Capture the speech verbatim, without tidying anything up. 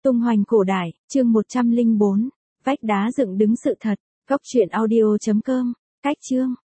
Tung hoành cổ đại, chương một trăm lẻ bốn, vách đá dựng đứng sự thật, góc truyện audio chấm com, cách chương.